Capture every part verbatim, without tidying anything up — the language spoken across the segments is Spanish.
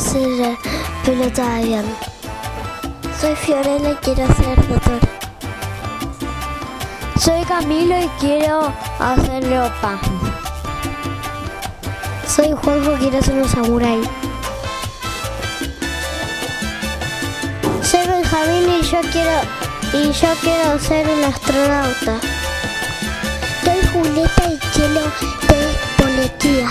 ser eh, pilota de avión. Soy Fiorella y quiero ser doctora. Soy Camilo y quiero hacer ropa. Soy Juanjo y quiero ser un samurái. Soy Benjamín y yo quiero y yo quiero ser un astronauta. Soy Julieta y quiero ser policía.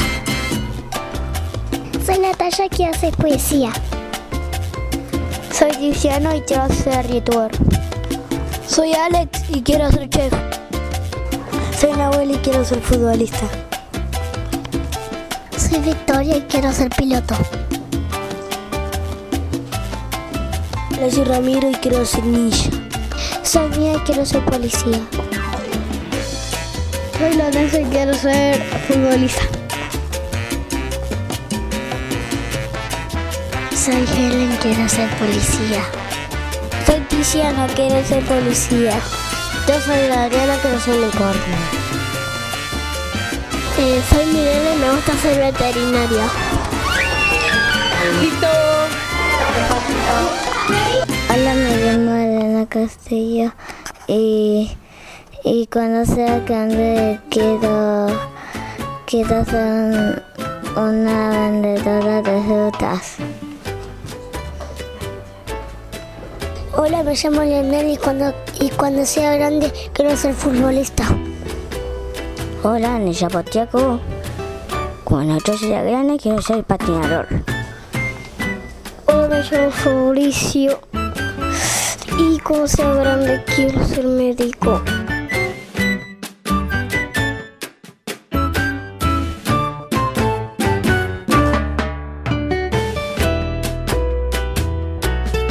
Soy Natalia y quiero hacer poesía. Soy Tiziano y quiero ser youtuber. Soy Alex y quiero ser chef. Soy Nahuel y quiero ser futbolista. Soy Victoria y quiero ser piloto. Yo soy Ramiro y quiero ser ninja. Soy Mía y quiero ser policía. Soy Lorenzo y quiero ser futbolista. Soy Helen y quiero ser policía. Soy Tiziano, quiero ser policía. Yo soy Adriana, quiero ser unicornio. Eh, soy Mirela y me gusta ser veterinaria. ¡Listo! Hola, me llamo Elena Castillo y, y cuando sea grande quiero, quiero ser una vendedora de frutas. Hola, me llamo Lionel y cuando, y cuando sea grande quiero ser futbolista. Hola, me llamo Tiago. Cuando yo sea grande quiero ser patinador. Hola, me llamo Fabricio y cuando sea grande quiero ser médico.